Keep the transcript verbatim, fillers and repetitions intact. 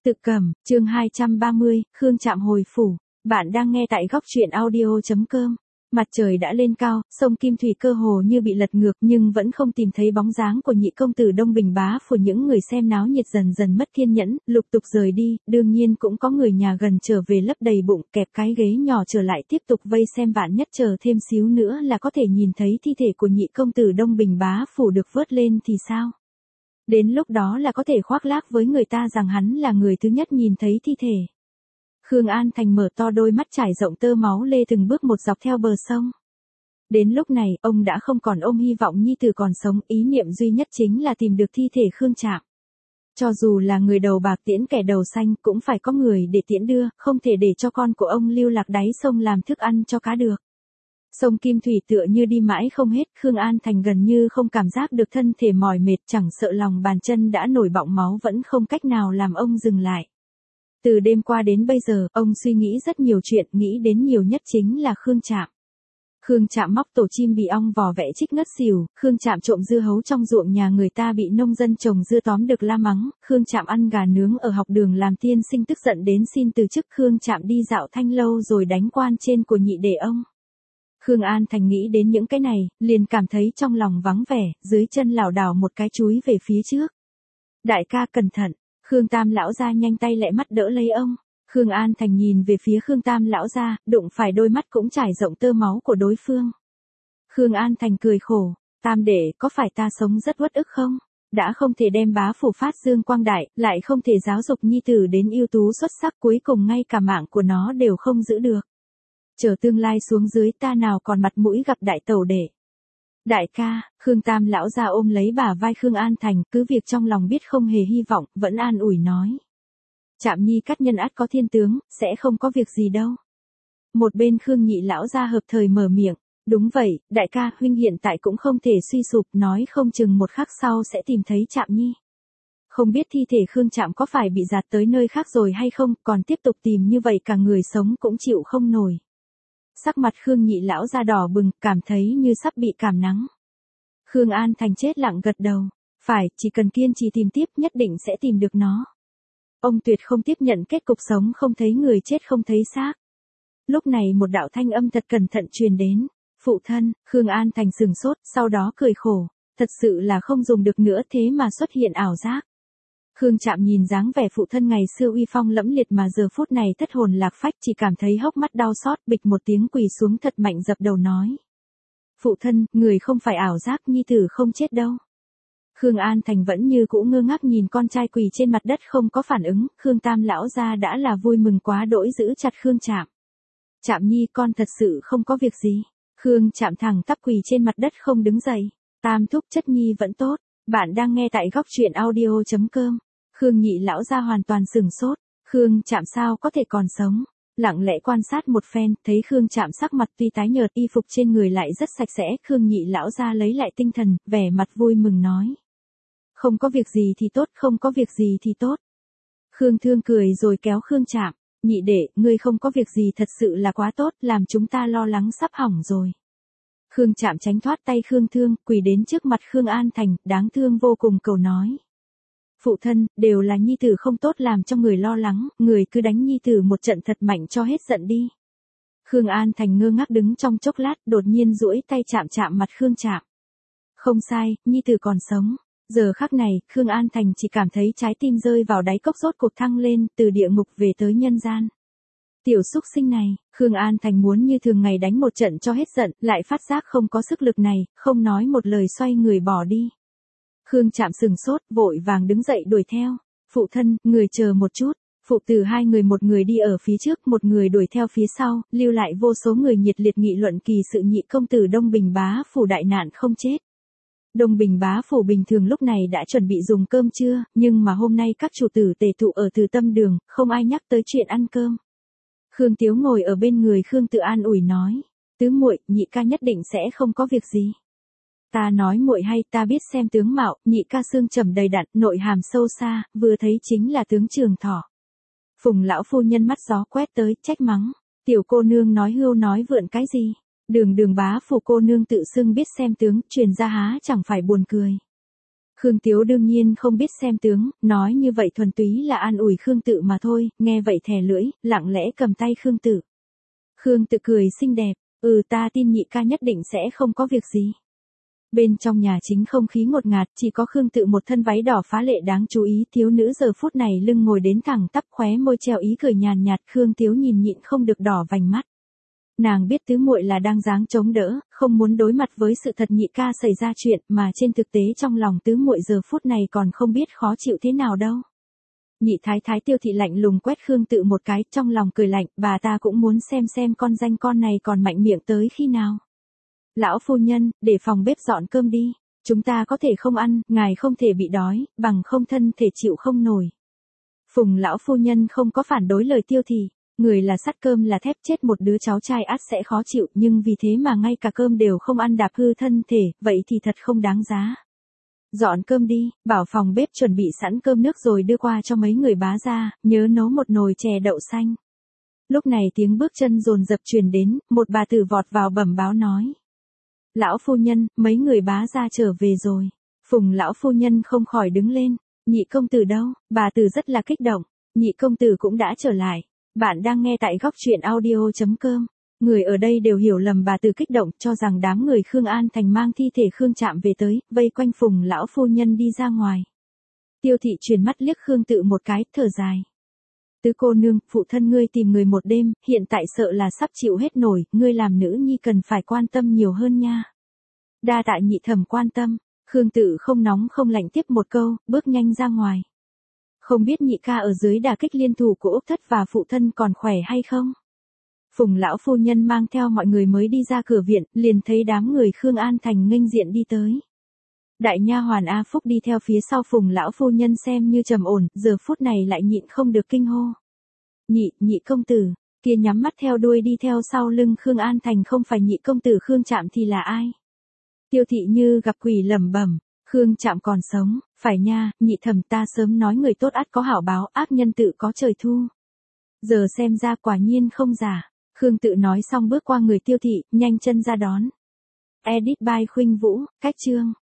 Tự Cẩm, chương hai trăm ba mươi, Khương Trạm hồi phủ. Bạn đang nghe tại góc truyện audio chấm com. Mặt trời đã lên cao, sông Kim Thủy cơ hồ như bị lật ngược nhưng vẫn không tìm thấy bóng dáng của nhị công tử Đông Bình Bá Phủ. Những người xem náo nhiệt dần dần mất kiên nhẫn, lục tục rời đi, đương nhiên cũng có người nhà gần trở về lấp đầy bụng, kẹp cái ghế nhỏ trở lại tiếp tục vây xem, vạn nhất chờ thêm xíu nữa là có thể nhìn thấy thi thể của nhị công tử Đông Bình Bá Phủ được vớt lên thì sao? Đến lúc đó là có thể khoác lác với người ta rằng hắn là người thứ nhất nhìn thấy thi thể. Khương An Thành mở to đôi mắt trải rộng tơ máu lê từng bước một dọc theo bờ sông. Đến lúc này, ông đã không còn ôm hy vọng nhi tử còn sống, ý niệm duy nhất chính là tìm được thi thể Khương Trạm. Cho dù là người đầu bạc tiễn kẻ đầu xanh cũng phải có người để tiễn đưa, không thể để cho con của ông lưu lạc đáy sông làm thức ăn cho cá được. Sông Kim Thủy tựa như đi mãi không hết, Khương An Thành gần như không cảm giác được thân thể mỏi mệt, chẳng sợ lòng bàn chân đã nổi bọng máu vẫn không cách nào làm ông dừng lại. Từ đêm qua đến bây giờ, ông suy nghĩ rất nhiều chuyện, nghĩ đến nhiều nhất chính là Khương Trạm. Khương Trạm móc tổ chim bị ong vò vẽ chích ngất xỉu, Khương Trạm trộm dưa hấu trong ruộng nhà người ta bị nông dân trồng dưa tóm được la mắng, Khương Trạm ăn gà nướng ở học đường làm tiên sinh tức giận đến xin từ chức, Khương Trạm đi dạo Thanh Lâu rồi đánh quan trên của nhị đệ ông. Khương An Thành nghĩ đến những cái này, liền cảm thấy trong lòng vắng vẻ, dưới chân lảo đảo một cái chúi về phía trước. Đại ca cẩn thận, Khương Tam lão gia nhanh tay lẹ mắt đỡ lấy ông. Khương An Thành nhìn về phía Khương Tam lão gia, đụng phải đôi mắt cũng trải rộng tơ máu của đối phương. Khương An Thành cười khổ, Tam đệ, có phải ta sống rất uất ức không? Đã không thể đem bá phủ phát dương quang đại, lại không thể giáo dục nhi tử đến ưu tú xuất sắc, cuối cùng ngay cả mạng của nó đều không giữ được. Chờ tương lai xuống dưới ta nào còn mặt mũi gặp đại tẩu đệ. Đại ca, Khương Tam lão gia ôm lấy bả vai Khương An Thành, cứ việc trong lòng biết không hề hy vọng, vẫn an ủi nói. Trạm nhi cắt nhân ắt có thiên tướng, sẽ không có việc gì đâu. Một bên Khương nhị lão gia hợp thời mở miệng, đúng vậy, đại ca, huynh hiện tại cũng không thể suy sụp, nói không chừng một khắc sau sẽ tìm thấy Trạm nhi. Không biết thi thể Khương Trạm có phải bị dạt tới nơi khác rồi hay không, còn tiếp tục tìm như vậy cả người sống cũng chịu không nổi. Sắc mặt Khương nhị lão ra đỏ bừng, cảm thấy như sắp bị cảm nắng. Khương An Thành chết lặng gật đầu. Phải, chỉ cần kiên trì tìm tiếp nhất định sẽ tìm được nó. Ông tuyệt không tiếp nhận kết cục sống không thấy người chết không thấy xác. Lúc này một đạo thanh âm thật cẩn thận truyền đến. Phụ thân, Khương An Thành sừng sốt, sau đó cười khổ. Thật sự là không dùng được nữa thế mà xuất hiện ảo giác. Khương Trạm nhìn dáng vẻ phụ thân ngày xưa uy phong lẫm liệt mà giờ phút này thất hồn lạc phách, chỉ cảm thấy hốc mắt đau xót, bịch một tiếng quỳ xuống thật mạnh dập đầu nói. Phụ thân, người không phải ảo giác, nhi tử không chết đâu. Khương An Thành vẫn như cũ ngơ ngác nhìn con trai quỳ trên mặt đất không có phản ứng, Khương Tam lão gia đã là vui mừng quá đỗi giữ chặt Khương Trạm. Trạm nhi, con thật sự không có việc gì. Khương Trạm thẳng tắp quỳ trên mặt đất không đứng dậy. Tam thúc chất nhi vẫn tốt. Bạn đang nghe tại góc truyện audio chấm com. Khương nhị lão gia hoàn toàn sừng sốt, Khương Trạm sao có thể còn sống, lặng lẽ quan sát một phen, thấy Khương Trạm sắc mặt tuy tái nhợt, y phục trên người lại rất sạch sẽ, Khương nhị lão gia lấy lại tinh thần, vẻ mặt vui mừng nói. Không có việc gì thì tốt, không có việc gì thì tốt. Khương Thương cười rồi kéo Khương Trạm, nhị đệ, ngươi không có việc gì thật sự là quá tốt, làm chúng ta lo lắng sắp hỏng rồi. Khương Trạm tránh thoát tay Khương Thương, quỳ đến trước mặt Khương An Thành, đáng thương vô cùng cầu nói. Phụ thân, đều là nhi tử không tốt làm cho người lo lắng, người cứ đánh nhi tử một trận thật mạnh cho hết giận đi. Khương An Thành ngơ ngác đứng trong chốc lát, đột nhiên duỗi tay chạm chạm mặt Khương Trạm. Không sai, nhi tử còn sống. Giờ khắc này, Khương An Thành chỉ cảm thấy trái tim rơi vào đáy cốc rốt cuộc thăng lên, từ địa ngục về tới nhân gian. Tiểu xúc sinh này, Khương An Thành muốn như thường ngày đánh một trận cho hết giận, lại phát giác không có sức lực này, không nói một lời xoay người bỏ đi. Khương Trạm sừng sốt, vội vàng đứng dậy đuổi theo. Phụ thân, người chờ một chút. Phụ tử hai người, một người đi ở phía trước, một người đuổi theo phía sau, lưu lại vô số người nhiệt liệt nghị luận kỳ sự nhị công tử Đông Bình Bá Phủ đại nạn không chết. Đông Bình Bá Phủ bình thường lúc này đã chuẩn bị dùng cơm trưa, nhưng mà hôm nay các chủ tử tề tụ ở Từ Tâm Đường, không ai nhắc tới chuyện ăn cơm. Khương Tiếu ngồi ở bên người Khương Tự an ủi nói, tứ muội, nhị ca nhất định sẽ không có việc gì. Ta nói muội hay, ta biết xem tướng mạo, nhị ca xương trầm đầy đặn, nội hàm sâu xa, vừa thấy chính là tướng Trường Thọ. Phùng lão phu nhân mắt gió quét tới, trách mắng, tiểu cô nương nói hưu nói vượn cái gì? Đường Đường Bá Phủ cô nương tự xưng biết xem tướng, truyền ra há chẳng phải buồn cười. Khương Tiếu đương nhiên không biết xem tướng, nói như vậy thuần túy là an ủi Khương Tự mà thôi, nghe vậy thè lưỡi, lặng lẽ cầm tay Khương Tự. Khương Tự cười xinh đẹp, ừ ta tin nhị ca nhất định sẽ không có việc gì. Bên trong nhà chính không khí ngột ngạt, chỉ có Khương Tự một thân váy đỏ phá lệ đáng chú ý, thiếu nữ giờ phút này lưng ngồi đến thẳng tắp, khóe môi treo ý cười nhàn nhạt, Khương Tiếu nhìn nhịn không được đỏ vành mắt. Nàng biết tứ muội là đang dáng chống đỡ, không muốn đối mặt với sự thật nhị ca xảy ra chuyện, mà trên thực tế trong lòng tứ muội giờ phút này còn không biết khó chịu thế nào đâu. Nhị thái thái Tiêu thị lạnh lùng quét Khương Tự một cái, trong lòng cười lạnh, bà ta cũng muốn xem xem con danh con này còn mạnh miệng tới khi nào. Lão phu nhân, để phòng bếp dọn cơm đi, chúng ta có thể không ăn, ngài không thể bị đói, bằng không thân thể chịu không nổi. Phùng lão phu nhân không có phản đối lời Tiêu thị, người là sắt cơm là thép, chết một đứa cháu trai ắt sẽ khó chịu, nhưng vì thế mà ngay cả cơm đều không ăn đạp hư thân thể, vậy thì thật không đáng giá. Dọn cơm đi, bảo phòng bếp chuẩn bị sẵn cơm nước rồi đưa qua cho mấy người bá gia, nhớ nấu một nồi chè đậu xanh. Lúc này tiếng bước chân dồn dập truyền đến, một bà tử vọt vào bẩm báo nói. Lão phu nhân, mấy người bá gia trở về rồi. Phùng lão phu nhân không khỏi đứng lên. Nhị công tử đâu? Bà tử rất là kích động. Nhị công tử cũng đã trở lại. Bạn đang nghe tại góc truyện audio chấm com. Người ở đây đều hiểu lầm bà tử kích động, cho rằng đám người Khương An Thành mang thi thể Khương Trạm về tới, vây quanh Phùng lão phu nhân đi ra ngoài. Tiêu thị chuyển mắt liếc Khương Tự một cái, thở dài. Tứ cô nương, phụ thân ngươi tìm người một đêm, hiện tại sợ là sắp chịu hết nổi, ngươi làm nữ nhi cần phải quan tâm nhiều hơn nha. Đa tạ nhị thẩm quan tâm, Khương Tự không nóng không lạnh tiếp một câu, bước nhanh ra ngoài. Không biết nhị ca ở dưới đả kích liên thủ của Úc Thất và phụ thân còn khỏe hay không? Phùng lão phu nhân mang theo mọi người mới đi ra cửa viện, liền thấy đám người Khương An Thành nghênh diện đi tới. Đại nha hoàn A Phúc đi theo phía sau Phùng lão phu nhân xem như trầm ổn, giờ phút này lại nhịn không được kinh hô. Nhị, nhị công tử, kia nhắm mắt theo đuôi đi theo sau lưng Khương An Thành không phải nhị công tử Khương Trạm thì là ai? Tiêu thị như gặp quỷ lẩm bẩm, Khương Trạm còn sống, phải nha, nhị thẩm ta sớm nói người tốt ắt có hảo báo, ác nhân tự có trời thu. Giờ xem ra quả nhiên không giả. Khương Tự nói xong bước qua người Tiêu thị, nhanh chân ra đón. Edit by Khuynh Vũ, cách chương.